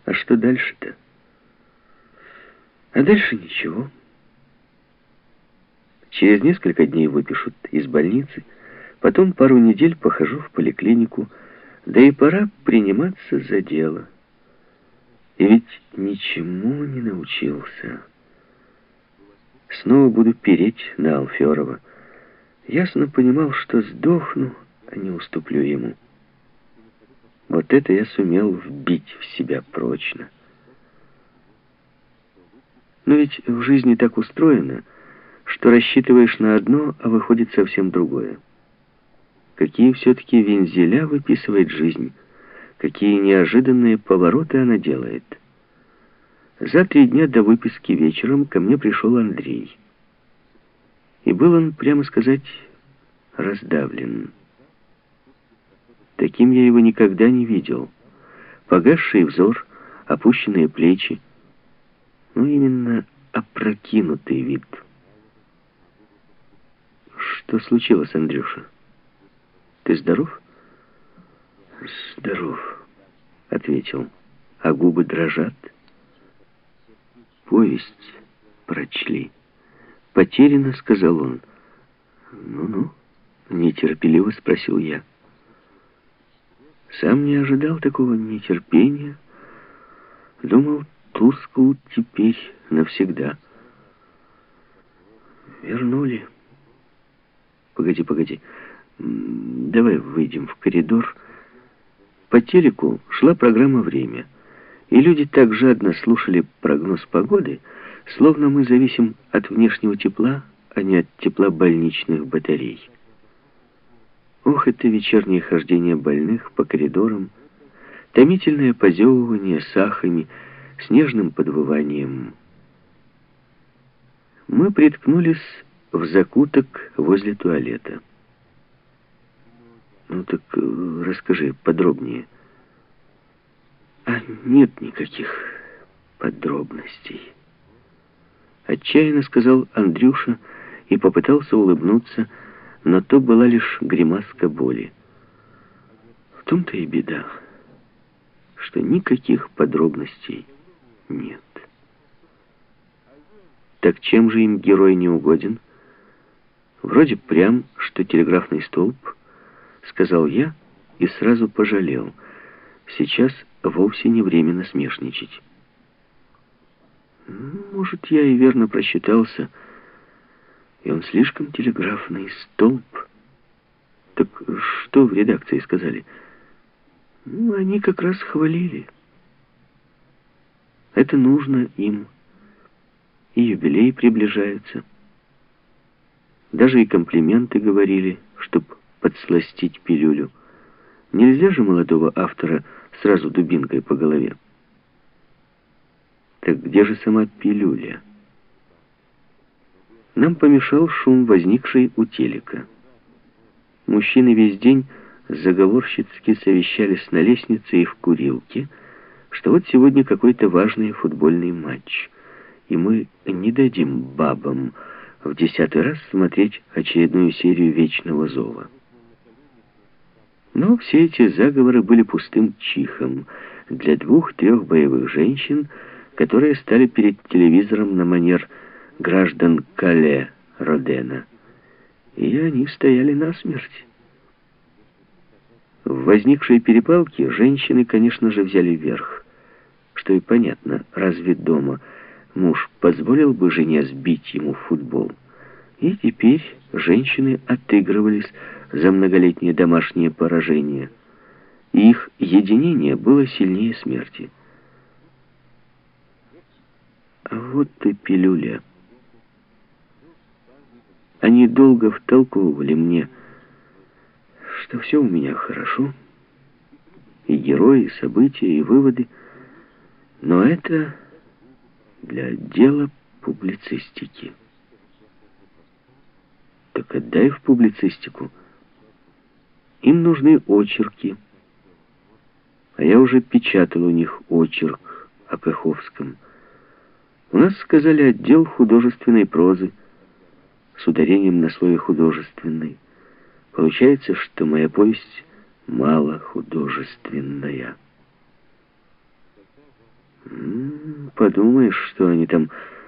А что дальше-то? А дальше ничего. Через несколько дней выпишут из больницы, потом пару недель похожу в поликлинику, да и пора приниматься за дело. И ведь ничему не научился. Снова буду переть на Алферова. Ясно понимал, что сдохну, а не уступлю ему. Вот это я сумел вбить в себя прочно. Но ведь в жизни так устроено, что рассчитываешь на одно, а выходит совсем другое. Какие все-таки вензеля выписывает жизнь, какие неожиданные повороты она делает. За 3 дня до выписки вечером ко мне пришел Андрей. И был он, прямо сказать, раздавлен. Таким я его никогда не видел. Погасший взор, опущенные плечи. Ну, именно опрокинутый вид. Что случилось, Андрюша? Ты здоров? Здоров, ответил. А губы дрожат? Повесть прочли. Потерянно, сказал он. Ну-ну, нетерпеливо спросил я. Сам не ожидал такого нетерпения. Думал, тускл теперь навсегда. Вернули. Погоди. Давай выйдем в коридор. По телеку шла программа «Время». И люди так жадно слушали прогноз погоды, словно мы зависим от внешнего тепла, а не от тепла больничных батарей. Ох, это вечернее хождение больных по коридорам, томительное позевывание с ахами, с нежным подвыванием. Мы приткнулись в закуток возле туалета. Ну так расскажи подробнее. А нет никаких подробностей. Отчаянно сказал Андрюша и попытался улыбнуться, но то была лишь гримаска боли. В том-то и беда, что никаких подробностей нет. Так чем же им герой не угоден? Вроде прям, что телеграфный столб, сказал я и сразу пожалел. Сейчас вовсе не время насмешничать. Может, я и верно просчитался, и он слишком телеграфный столб. Так что в редакции сказали? Они как раз хвалили. Это нужно им. И юбилей приближается. Даже и комплименты говорили, чтоб подсластить пилюлю. Нельзя же молодого автора сразу дубинкой по голове. Так где же сама пилюля? Нам помешал шум, возникший у телека. Мужчины весь день заговорщицки совещались на лестнице и в курилке, что вот сегодня какой-то важный футбольный матч, и мы не дадим бабам в 10-й раз смотреть очередную серию «Вечного зова». Но все эти заговоры были пустым чихом для 2-3 боевых женщин, которые стали перед телевизором на манер граждан Кале Родена. И они стояли насмерть. В возникшей перепалке женщины, конечно же, взяли верх. Что и понятно, разве дома муж позволил бы жене сбить ему в футбол? И теперь женщины отыгрывались за многолетнее домашнее поражение. И их единение было сильнее смерти. А вот и пилюля. Они долго втолковывали мне, что все у меня хорошо, и герои, и события, и выводы, но это для отдела публицистики. Так отдай в публицистику. Им нужны очерки, а я уже печатал у них очерк о Каховском. У нас, сказали, отдел художественной прозы с ударением на слове «художественный». Получается, что моя повесть мало художественная. Подумаешь, что они там